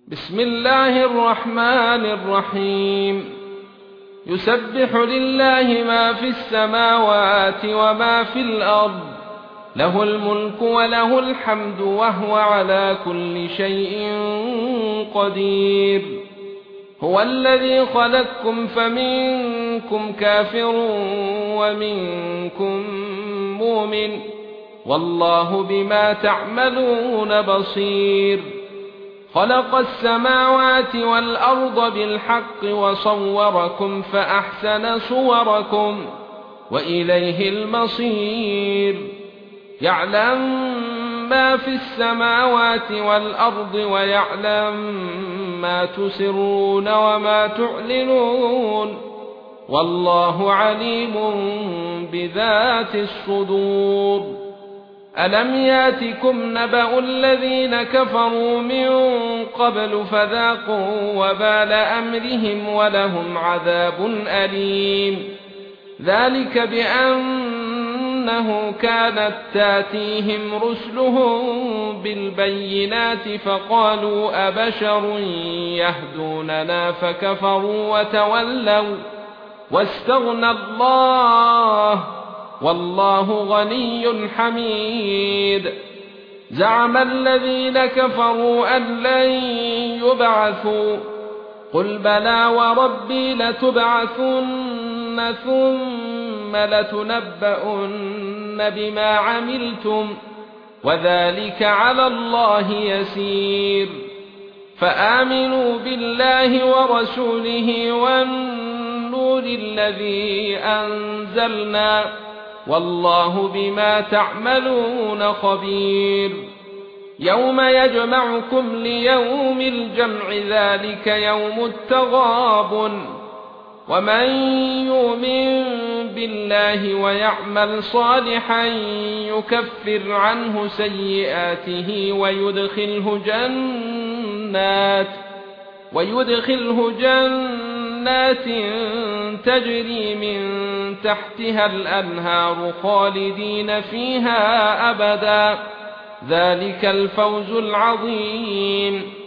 بسم الله الرحمن الرحيم يسبح لله ما في السماوات وما في الأرض له الملك وله الحمد وهو على كل شيء قدير هو الذي خلقكم فمنكم كافر ومنكم مؤمن والله بما تعملون بصير خلق السماوات والأرض بالحق وصوركم فأحسن صوركم وإليه المصير يعلم ما في السماوات والأرض ويعلم ما تسرون وما تعلنون والله عليم بذات الصدور ألم ياتكم نبأ الذين كفروا من قبل فذاقوا وبال أمرهم ولهم عذاب أليم ذلك بأنه كانت تاتيهم رسلهم بالبينات فقالوا أبشر يهدوننا فكفروا وتولوا واستغنى الله والله غني حميد زعم الذين كفروا أن لن يبعثوا قل بلى وربي لتبعثن ثم لتنبؤن بما عملتم وذلك على الله يسير فآمنوا بالله ورسوله والنور الذي أنزلنا والله بما تعملون خبير يوم يجمعكم ليوم الجمع ذلك يوم التغابن ومن يؤمن بالله ويعمل صالحا يكفر عنه سيئاته ويدخله جنات تجري من تحتها الأنهار خالدين فيها أبدا ذلك الفوز العظيم